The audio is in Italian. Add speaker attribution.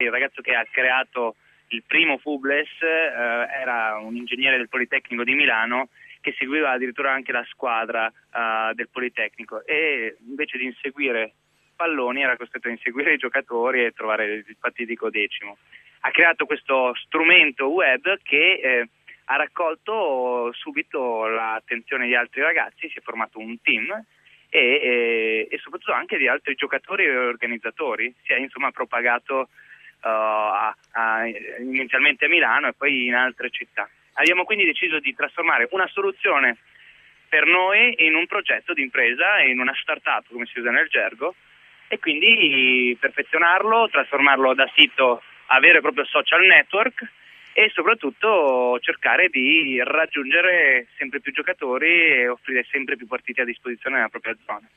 Speaker 1: Il ragazzo che ha creato il primo Fubles era un ingegnere del Politecnico di Milano che seguiva addirittura anche la squadra del Politecnico, e invece di inseguire palloni era costretto a inseguire i giocatori e trovare il fatidico decimo. Ha creato questo strumento web che ha raccolto subito l'attenzione di altri ragazzi, si è formato un team e soprattutto anche di altri giocatori e organizzatori. Si è insomma propagato inizialmente a Milano e poi in altre città. Abbiamo quindi deciso di trasformare una soluzione per noi in un progetto di impresa, in una startup, come si usa nel gergo, e quindi perfezionarlo, trasformarlo da sito a vero e proprio social network e soprattutto cercare di raggiungere sempre più giocatori e offrire sempre più partite a disposizione nella propria zona.